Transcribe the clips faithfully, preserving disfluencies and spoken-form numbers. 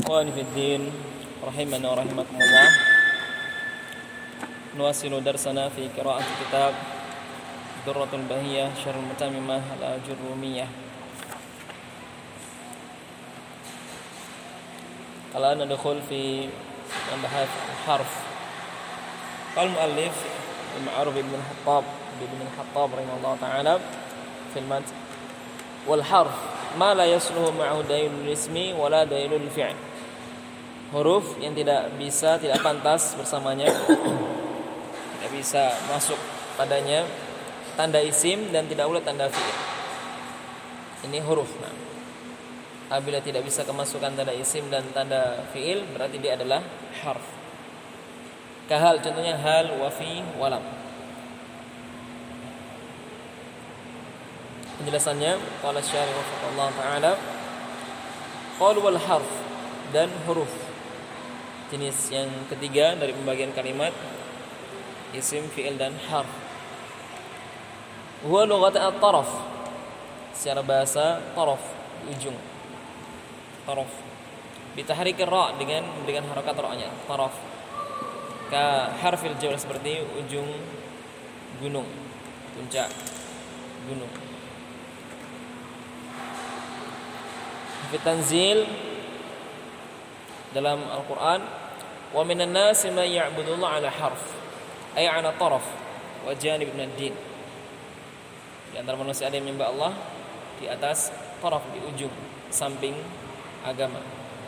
Ikhwani fi din, rahimani wa rahimakumullah. Nuwasilu darsana fi qira'ati kitab Durratul Bahiyah Syarhul Mutamimah al-Ajurrumiyah. Al-an nadkhul fi mabahath harf. Qala al-muallif al-Ma'ruf ibn al-Hattab ibn al-Hattab rahimahullah ta'ala fil mat wal harf ma la yasluhu ma'ahu dalilul ismi wala dalilul fi'l. Huruf yang tidak bisa, tidak pantas bersamanya, tidak bisa masuk padanya tanda isim dan tidak pula tanda fi'il. Ini huruf. Nah, apabila tidak bisa kemasukan tanda isim dan tanda fi'il, berarti dia adalah harf. Kahal, contohnya hal, wa fi, walam. Penjelasannya, qala syarih rahimahullah ta'ala, qalu wal harf, dan huruf. Jenis yang ketiga dari pembagian kalimat isim, fi'il, dan harf. Huwa lughat at-taraf. Secara bahasa, taraf, ujung. Taraf. Bitahrik ra dengan dengan harakat ra-nya, taraf. Ka harfil jabal, seperti ujung gunung, puncak gunung. Fi tanzil dalam Al-Qur'an, wa minan nasi man ya'budullah ala harf, ay ala taraf wa janib min ad-din. Di antara manusia ada yang menyembah Allah di atas taraf, di ujung samping agama.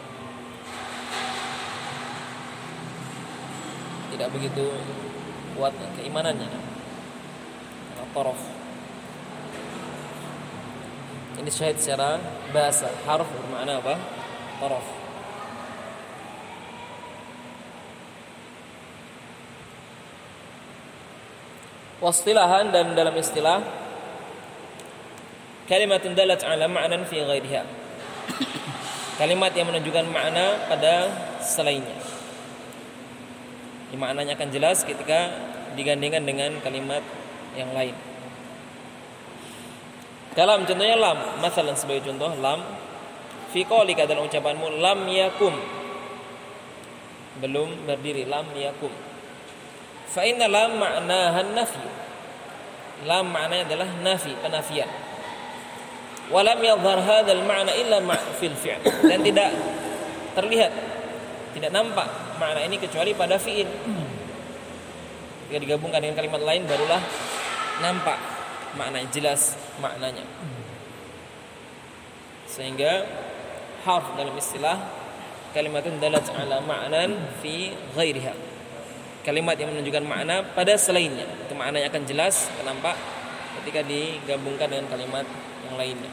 Tidak begitu kuat keimanannya. Taraf. Ini syahid secara bahasa. Harf bermakna apa? Taraf. Wastilahan, dan dalam istilah, kalimatun dalat ala ma'nan fi ghairiha. Kalimat yang menunjukkan makna pada selainnya. Ini maknanya akan jelas ketika digandingkan dengan kalimat yang lain. Kalam, contohnya lam. Masalan, sebagai contoh, lam fi qaulika, dalam ucapanmu, lam yakum, belum berdiri, lam yakum. Fa inna lam ma'naha nafi. Lam maknanya adalah nafi, penafian. Wa lam yadhhar hadzal ma'na illa ma' fil fi'l, dan tidak terlihat, tidak nampak makna ini kecuali pada fi'il. Jika digabungkan dengan kalimat lain barulah nampak maknanya, jelas maknanya. Sehingga harf dalam istilah kalimatun dalat ala ma'nan fi ghairiha. Kalimat yang menunjukkan makna pada selainnya. Itu maknanya akan jelas, akan nampak ketika digabungkan dengan kalimat yang lainnya.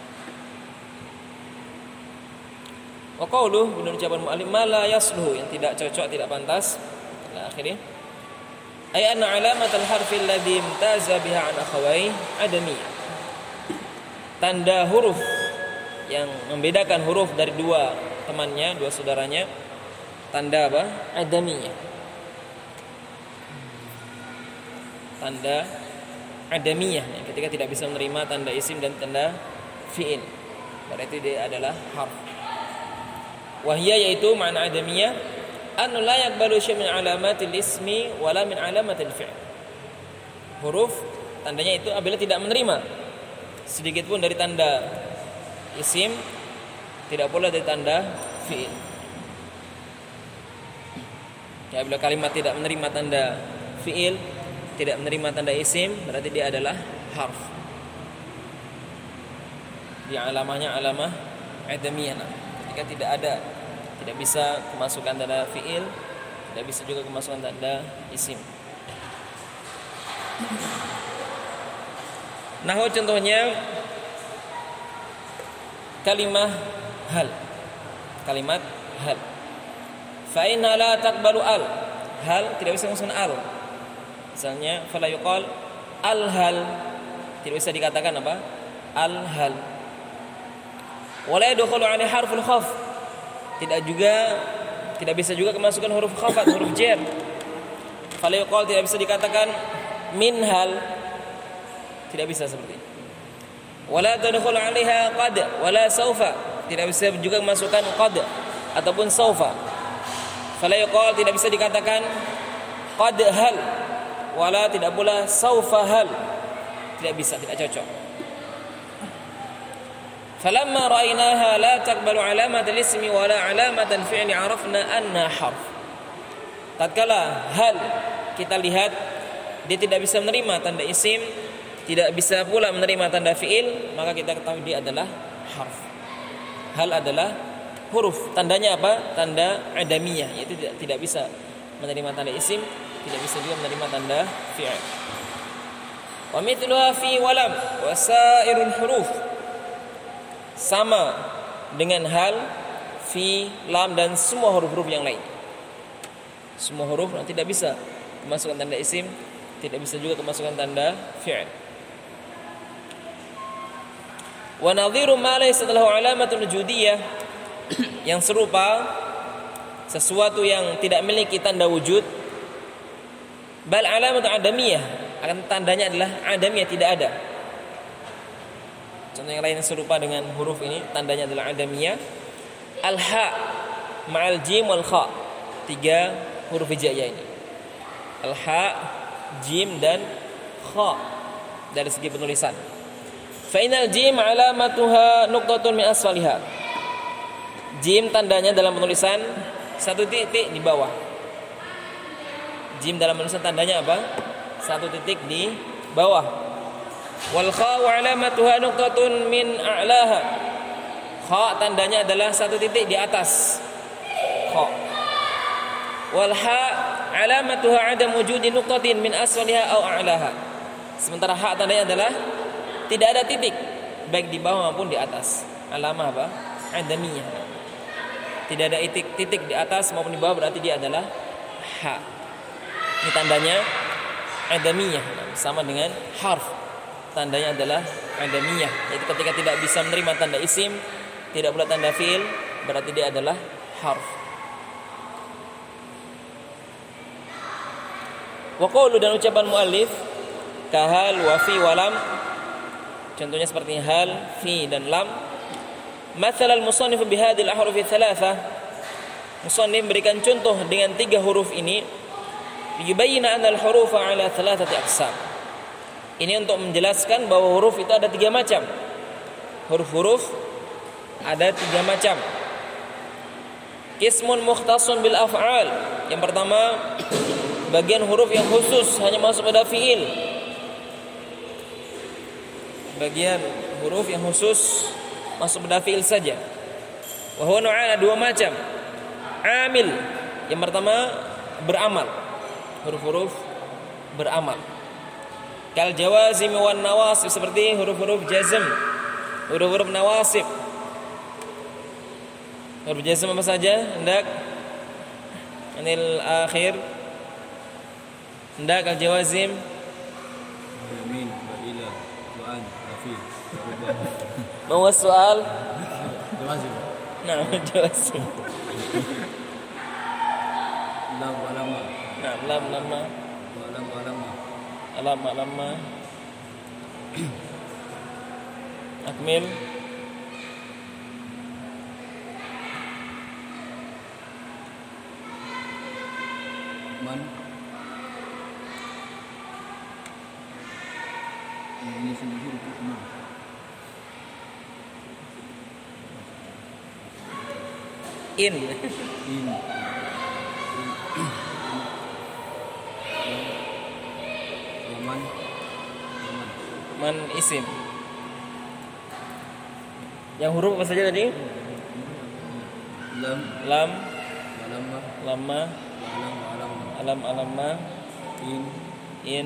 Wa qawluh, benar ucapan mu'allim, ma la yasluhu, yang tidak cocok, tidak pantas. Ila akhirnya. Ay anna alamat al-harfi alladhi imtaza biha an akhawai adamiyah. Tanda huruf yang membedakan huruf dari dua temannya, dua saudaranya, tanda apa? Adamiyah. Tanda adamiyah, ketika tidak bisa menerima tanda isim dan tanda fi'il, berarti dia adalah harf. Wahiyya, yaitu makna adamiyah, an la yaqbalu syai' min alamatil ismi wala min alamatil fi'il. Huruf tandanya itu apabila tidak menerima sedikit pun dari tanda isim, tidak pula dari tanda fi'il. Ya, bila kalimat tidak menerima tanda fi'il, tidak menerima tanda isim, berarti dia adalah harf. Dia alamahnya alamah adamiyah. Ketika tidak ada, tidak bisa kemasukan tanda fi'il, tidak bisa juga kemasukan tanda isim. Nahwu contohnya kalimah hal. Kalimat hal. Fa inna la taqbalu al. Hal tidak bisa kemasukan al. Misalnya, fala yuqal al-hal, tidak bisa dikatakan apa? Al-hal. Wala yadkhulu 'alaihi harful khaf, tidak juga, tidak bisa juga kemasukan huruf khafat, huruf jar. Fala yuqal, tidak bisa dikatakan minhal, tidak bisa seperti itu. Wala tadkhulu 'alaiha qad wala saufa, tidak bisa juga kemasukan qad ataupun saufa. Fala yuqal, tidak bisa dikatakan qad hal, wala tidak pula saufa hal. Tidak bisa, tidak cocok. Falamma ra'aynaha la taqbalu alamat al-ismi wala alamat al-fi'li 'arafna anna harf. Tatkala hal kita lihat dia tidak bisa menerima tanda isim, tidak bisa pula menerima tanda fi'il, maka kita ketahui dia adalah harf. Hal adalah huruf. Tandanya apa? Tanda adamiyah, yaitu tidak, tidak bisa menerima tanda isim, tidak bisa juga menerima tanda fi'il. Wa mithluha fi walam wa sairul huruf. Sama dengan hal, fi, lam dan semua huruf-huruf yang lain. Semua huruf tidak bisa kemasukan tanda isim, tidak bisa juga kemasukan tanda fi'il. Wa nadhiru ma laysa lahu alamatun wujudiyah, yang serupa sesuatu yang tidak memiliki tanda wujud, bal alamatun adamiyah, akan tandanya adalah adamiyah, tidak ada. Contoh yang lain yang serupa dengan huruf ini, tandanya adalah adamiyah. Al-ha ma'al jim wal kha, tiga huruf hijaiyah ini. Al-ha, jim dan kha dari segi penulisan. Fa inal jim alamatuha nuqtatun min asfaliha. Jim tandanya dalam penulisan satu titik di bawah. Jim dalam penulisan tandanya apa? Satu titik di bawah. Wal kha wa alamatuha nuqtatun min a'laha. Kha tandanya adalah satu titik di atas. Kha. Wal ha alamatuha adam wujudi nuqtatin min asfaliha aw a'laha. Sementara ha tandanya adalah tidak ada titik baik di bawah maupun di atas. Alamah apa? Adamiyah. Tidak ada titik titik di atas maupun di bawah, berarti dia adalah ha. Ini tandanya adamiyah, sama dengan harf. Tandanya adalah adamiyah. Yaitu ketika tidak bisa menerima tanda isim, tidak pula tanda fi'il, berarti dia adalah harf. Wa qawlu, dan ucapan muallif kahal wa fi wa lam, contohnya seperti hal, fi dan lam. Matsal al-musannif bi hadhihi al-ahruf ats-tsalatsa. Musannif berikan contoh dengan tiga huruf ini, yubayyana anna al-hurufa ala thalathati aqsam. Ini untuk menjelaskan bahwa huruf itu ada tiga macam. Huruf-huruf ada tiga macam. Qismun mukhtassun bil af'al. Yang pertama, bagian huruf yang khusus hanya masuk pada fi'il. Bagian huruf yang khusus masuk pada fi'il saja. Wa huwa nu'an, dua macam. Amil, yang pertama beramal. Huruf-huruf beramal. Kal jawazim wan nawasib, seperti huruf-huruf jazm, huruf-huruf nawasib. Huruf jazm apa saja? Hendak anil akhir. Hendak al jawazim. Yamin, wa ila, wa an, rafi. ما هو السؤال؟ جوازم. نعم جوازم. لام ولما. نعم لام لما. ولم ولما. لما لما. أكمل. Man. Ini sendiri huruf In. In. Yaman. Yaman. Man isim. Yang huruf apa saja tadi? Lam. Lam. Walamma. Lama. Walam. Walamma. Alam alamma. In. In.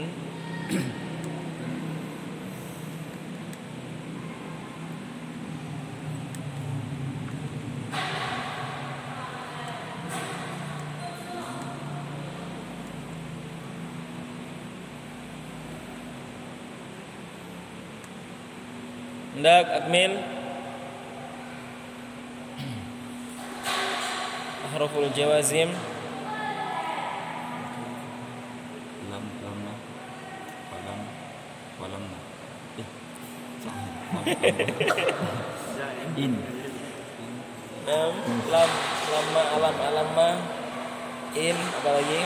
Hendak akmil. Ahruful jawazim. Lam. Lamma. Walam. Walamma. Eh. In. Lam. Lam. Lama, alam, alama, in, apa lagi?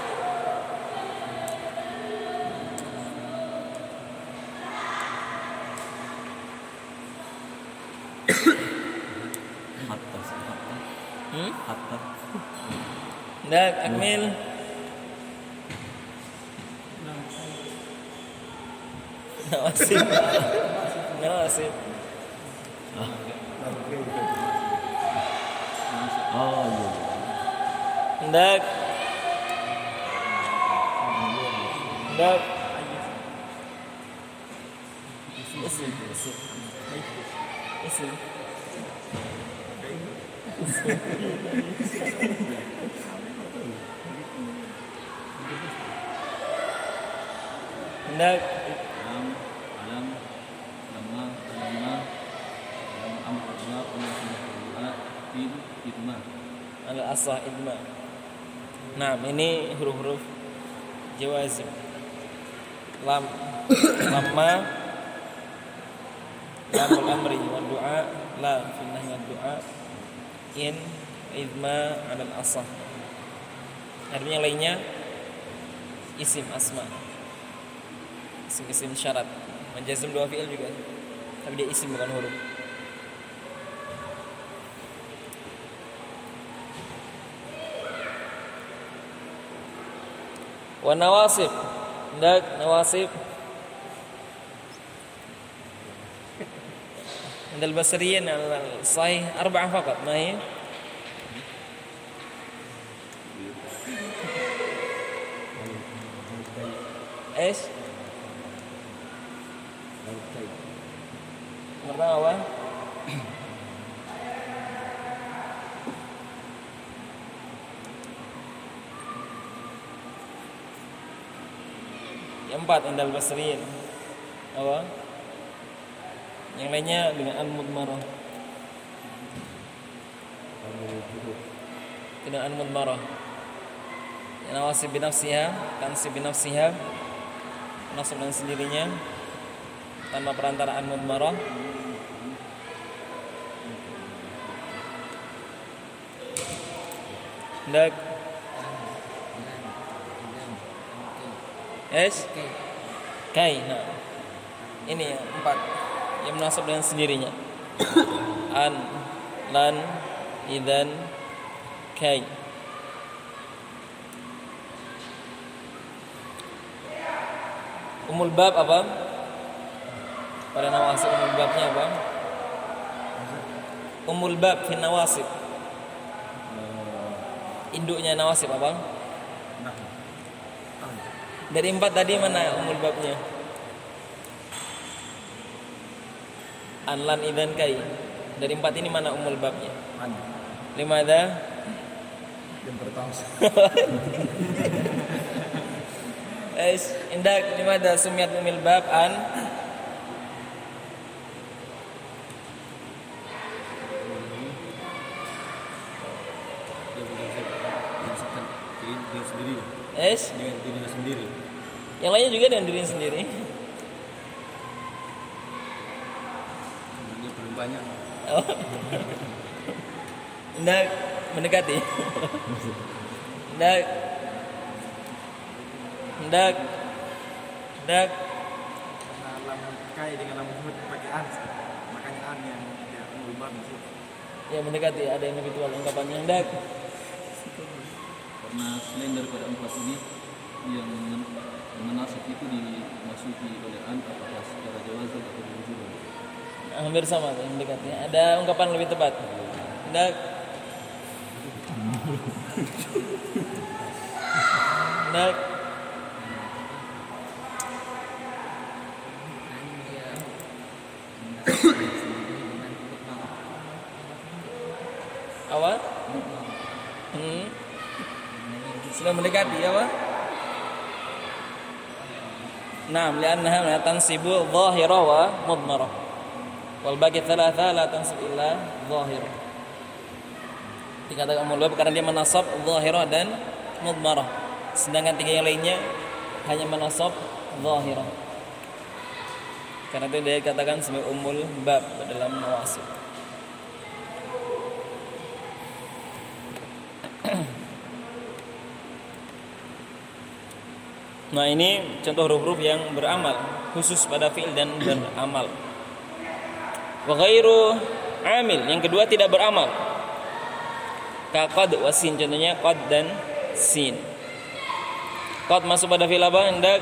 Hatta. Hmm? Hatta. Ndak, akmil. Nawasib. Nawasib. Oh iya. Ndak. Ndak. Isim, isim. Isim. Ndak. Alam, alam, lama, lama, alam, amr, amr, amr, tin, idma. Al-asah idma. Nah, ini huruf-huruf jawazim. Lam, lamma, lamul amri wa du'a, la fi nahi wa du'a, in, idma, alal asah. Artinya lainnya isim asma. Isim-isim syarat. Menjazm dua fi'il juga. Tapi dia isim bukan huruf. Wa nawasib. Ndak nawasib. عند البصريين الصحيح أربعة فقط ما هي؟ إيش؟ Pertama apa? Yang empat indal basriin. Apa? Yang lainnya dengan al-mudmarah. Dengan al-mudmarah. Yang nawasib binafsiha, tansib binafsiha, nasab dengan sendirinya tanpa perantaraan mudmarah. Ndak. Es? Kai. Nah. Ini ya, empat yang menasab dengan sendirinya. An, lan, idan, kai. Umul bab apa? Pada nawasib umul babnya apa? Umul bab fi nawasib. Induknya nawasib apa? Dari empat tadi mana umul babnya? Anlan idan kai. Dari empat ini mana umul babnya? Lima ada? Yang pertama. Ais, indak lima ada sumiyat umul bab an. Dia sendiri. Ais, Dengan dirinya sendiri. yang lainnya juga dengan dirinya sendiri. Dia belum banyak. Oh. Ndak mendekati. Ndak. Ndak. Ndak. Karena lam kai dengan lam huruf pakai an, makanya an yang dia mengubah di situ. Ya mendekati, ada yang lebih tua ungkapannya. Ndak. Karena selain daripada empat ini yang menasab itu dimasuki oleh an apakah secara jawazan atau wujuban. Hampir sama yang mendekati. Ada ungkapan lebih tepat. Ndak. Ndak. Apa? Hmm. Sudah mendekati apa? Naam, li'annaha la tansibu dhahira wa mudmarah. Wal baqi thalatha la tansib illa dhahira. Dikatakan mulbab karena dia menasab dhahira dan mudmarah. Sedangkan tiga yang lainnya hanya menasab dhahira. Karena itu dia katakan sebagai umul bab dalam nawasib. Nah, ini contoh huruf-huruf yang beramal, khusus pada fi'il dan beramal. Wa ghairu amil, yang kedua tidak beramal. Ka qad wa sin, contohnya qad dan sin. Qad masuk pada fi'il apa? Hendak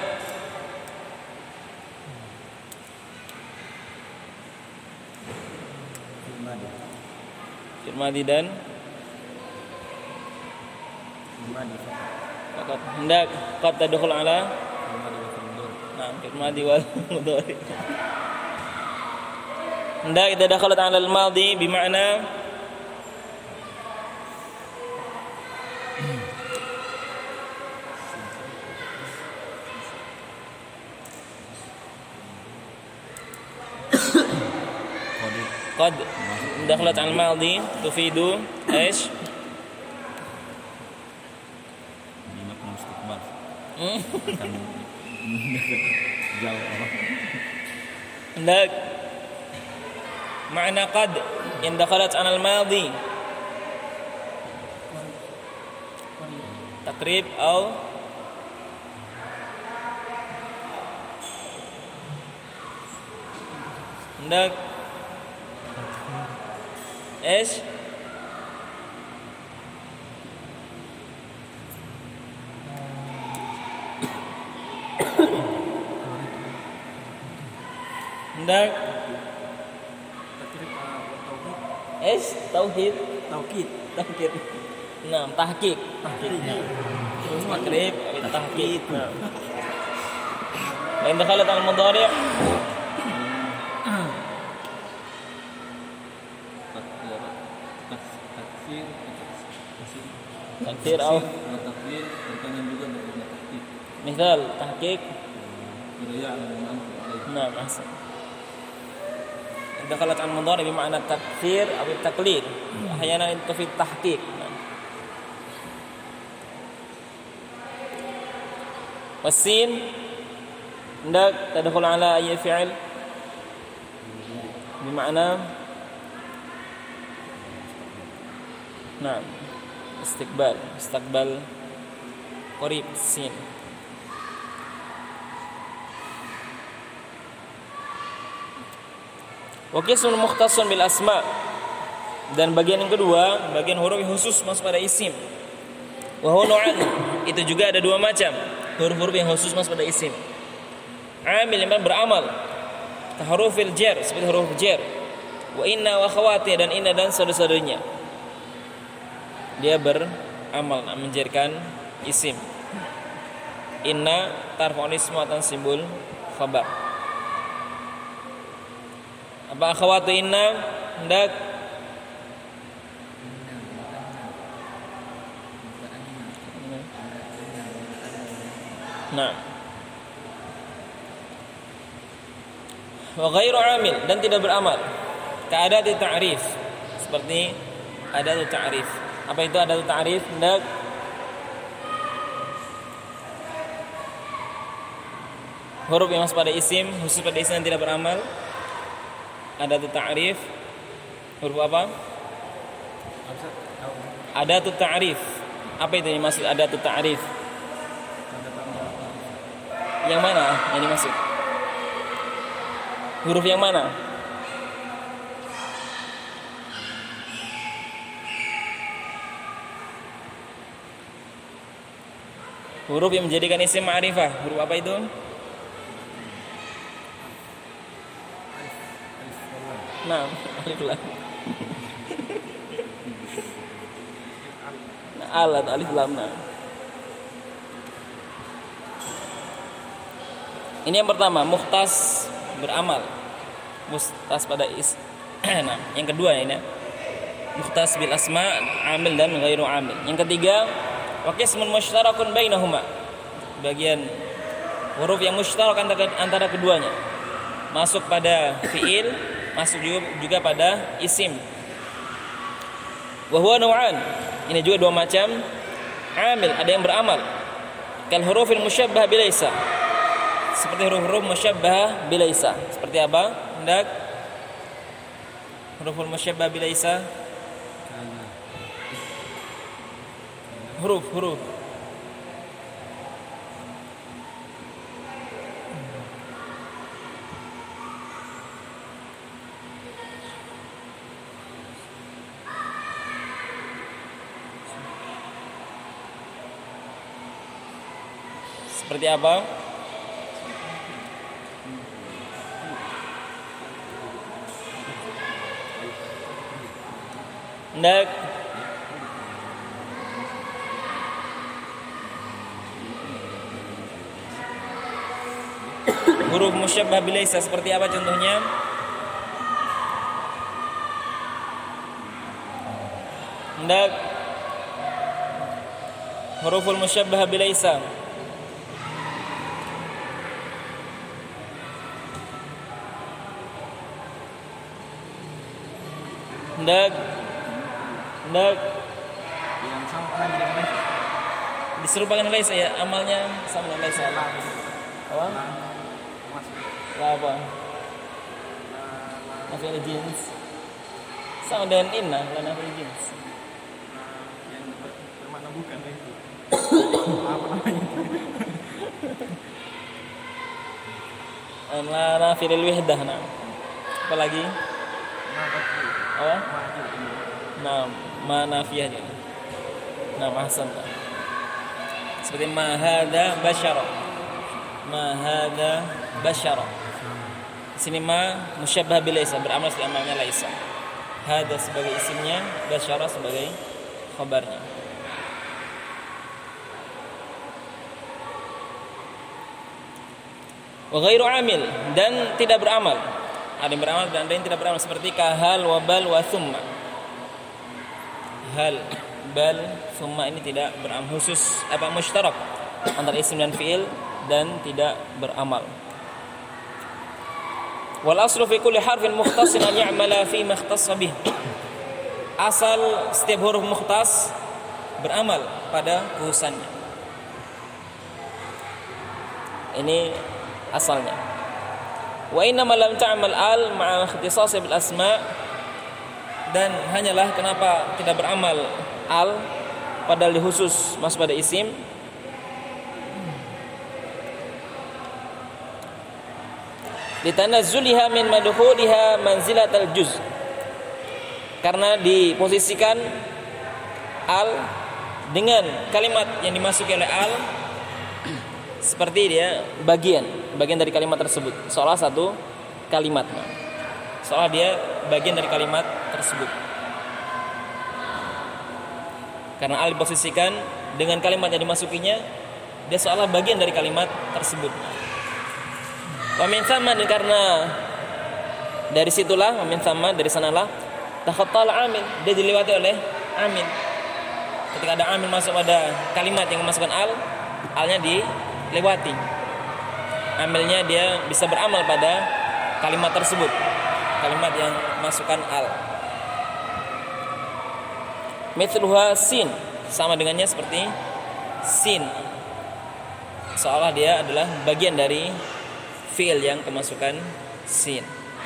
Madi. fi'il madhi dan Madi. qad. Hendak qad tadkhul ala Madi wa mundur. nah fi'il madhi wal mudhari. Hendak idza dakhalat ala al-madhi bima'na qad dakhalat al-madhi tufidu ايش Ini makna istiqbal. Hmm? Akan jauh Allah. hendak makna qad in dakhalat ala al-madhi takrib atau hendak ايش hendak Takrib uh, tauhid. ايش tauhid Taukid. tahqiq nah tahqiq tahqiq takrib tahqiq nah dan dakhalat al-mudhari' Taksir, takdir atau taksir berkaitan juga dengan taktik. misal tahqiq Budaya alam alaih. nah masuk dakhalat al-mudhari' bermakna takfir atau taklid ahyana itu fi tahqiq nah. wasin hendak tadkhul ala ayyi fi'il bermakna nah istiqbal istiqbal qarib sin wa qismun mukhtassun bil asma, dan bagian yang kedua bagian huruf yang khusus masuk pada isim. Wa huwa nu'an, itu juga ada dua macam huruf-huruf yang khusus masuk pada isim. Amil yang beramal ka hurufil jar, seperti huruf jar. Wa inna wa khawati, dan inna dan saudara-saudaranya. Dia beramal menjadikan isim. Inna tarfa'un ismu atan simbol khabar. Apa akhwatu inna hendak nah wa ghairu amil, dan tidak beramal ka adatu ta'rif, seperti adatu ta'rif. Apa itu adatu ta'rif? Hendak huruf yang masuk pada isim, khusus pada isim yang tidak beramal. Adatu ta'rif huruf apa? Adatu ta'rif. Apa itu yang maksud adatu ta'rif? Yang mana yang dimaksud? Huruf yang mana? Huruf yang menjadikan isim ma'rifah. Huruf apa itu? Nah, alif lam. Nah, alat alif lam. Nah. Ini yang pertama, mukhtas beramal. Mukhtas pada is. Nah, yang kedua ini. Mukhtas bil asma, amil dan ghairu amil. Yang ketiga, wa qismun mushtarakun bainahuma. Bagian huruf yang mushtarak antara, antara keduanya. Masuk pada fiil, masuk juga, juga pada isim. Wa huwa naw'an. Ini juga dua macam. Amil, ada yang beramal. Kal hurufil musyabbah bilaisa. Seperti huruf-huruf musyabbah bilaisa. Seperti apa? Hendak huruful musyabbah bilaisa. Huruf, huruf. Seperti apa? Ndak. Huruf musyabbah bilaisa seperti apa contohnya? Ndak. Huruful musyabbah bilaisa. Ndak. Ndak. Yang sama lagi dengan laisa. Diserupakan laisa ya, amalnya sama dengan laisa. Apa? Masuk. Lah apa? Nafil jins. Sama dengan inna, la nafil jins. Yang ber- bermakna bukan itu. Apa namanya? La nafil wihdah. Nah. Apa lagi? Maju. Apa? Maju. Nah, ma nafiyah juga. Nah, ahsan. Seperti ma hadza basyara. Ma hadza basyara. Di sini ma musyabbah bil laisa, beramal seperti amalnya laisa. Hadza sebagai isimnya, basyara sebagai khabarnya. Wa ghairu amil, dan tidak beramal. Ada yang beramal dan ada yang tidak beramal, seperti kahal wa bal wa thumma. Hal, bal, thumma ini tidak beramal, khusus apa musytarak antara isim dan fiil, dan tidak beramal. Wal aslu fi kulli harfin mukhtasin an ya'mala fi ma ikhtassa bih. Asal setiap huruf mukhtas beramal pada khususannya. Ini asalnya. Wa inna ma lam ta'mal al ma'a ikhtisas bil asma', dan hanyalah kenapa tidak beramal al padahal khusus masuk pada isim, litanazzuliha min madkhuliha manzilatal juz, karena diposisikan al dengan kalimat yang dimasuki oleh al seperti dia bagian bagian dari kalimat tersebut, seolah satu kalimat, seolah dia bagian dari kalimat tersebut. Karena al diposisikan dengan kalimat yang dimasukinya, dia seolah bagian dari kalimat tersebut. Wa min thamma, karena dari situlah, wa min thamma, dari sanalah takhattal amil, dia dilewati oleh amil. Ketika ada amil masuk pada kalimat yang memasukkan al, alnya dilewati. Amilnya dia bisa beramal pada kalimat tersebut, kalimat yang masukkan al. Mithluha sin, sama dengannya seperti sin, seolah dia adalah bagian dari fi'il yang kemasukan sin.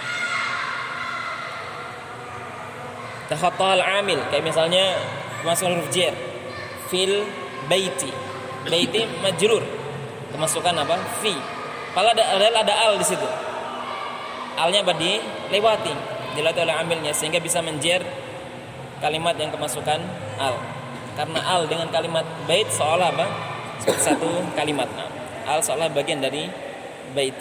Takhattal amil, kayak misalnya kemasukan huruf jar, fil baiti, baiti majrur, kemasukan apa? Fi. Padahal ada, ada, ada al di situ. Alnya apa? Dilewati, dilewati oleh amilnya, sehingga bisa menjer kalimat yang kemasukan al. Karena al dengan kalimat bait seolah apa? Seperti satu kalimat. Nah, al seolah bagian dari bait.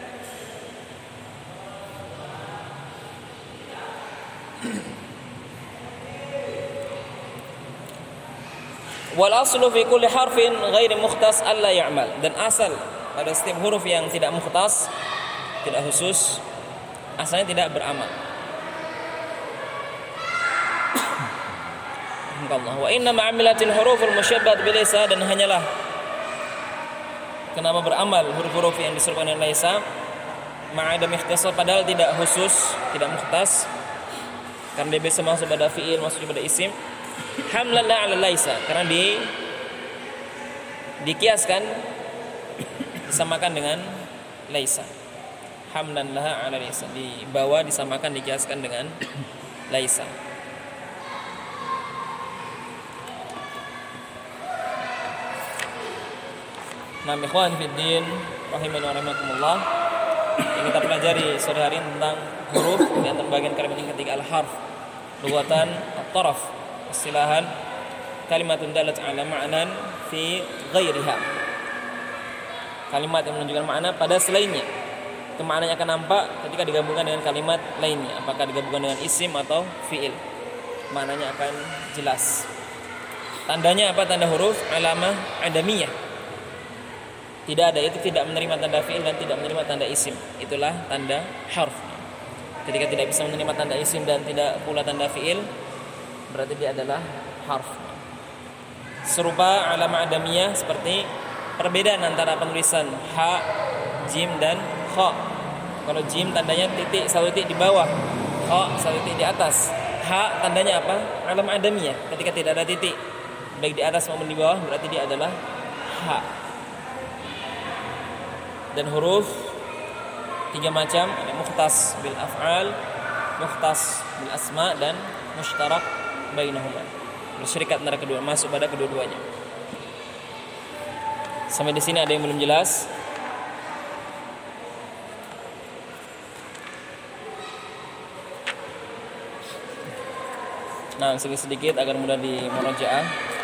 Wal aslu fi kulli harfin ghairi mukhtas alla ya'mal, dan asal pada setiap huruf yang tidak mukhtas, tidak khusus, asalnya tidak beramal. Allah. Wa inna ma'amilatil huruful musyabbahat bilaisa, dan hanyalah kenapa beramal huruf-huruf yang diserupakan dengan laisa ma'adam ikhtisar, padahal tidak khusus, tidak mukhtas, karena dia bisa masuk pada fi'il, masuk pada isim, hamlan la 'ala laisa, karena di dikiaskan, disamakan dengan laisa. Hamlan laha 'ala laisa, dibawa, disamakan, dikiaskan dengan laisa. Nah, ikhwan fiddin rahimani wa rahimakumullah, yang kita pelajari sore hari tentang huruf di antara bagian kalimat yang ketiga al-harf, lughatan at-taraf, istilahan kalimatun dalat ala ma'nan fi ghairiha. kalimat yang menunjukkan makna pada selainnya. Itu maknanya akan nampak ketika digabungkan dengan kalimat lainnya, apakah digabungkan dengan isim atau fiil. Maknanya akan jelas. Tandanya apa? Tanda huruf alamah adamiyah. Tidak ada, itu tidak menerima tanda fiil dan tidak menerima tanda isim. Itulah tanda harf. Ketika tidak bisa menerima tanda isim dan tidak pula tanda fiil, berarti dia adalah harf. Serupa alamah adamiyah seperti perbedaan antara penulisan ha, jim dan kha. Kalau jim tandanya titik, satu titik di bawah, kha satu titik di atas. Ha tandanya apa? Alam adamiyah. Ketika tidak ada titik baik di atas maupun di bawah, berarti dia adalah ha. Dan huruf tiga macam, ada mukhtas bil af'al, mukhtas bil asma dan mushtarak bainahuma. Bersyirikat antara kedua, masuk pada kedua-duanya. Sampai di sini ada yang belum jelas? Nah, sedikit-sedikit agar mudah di murojaah.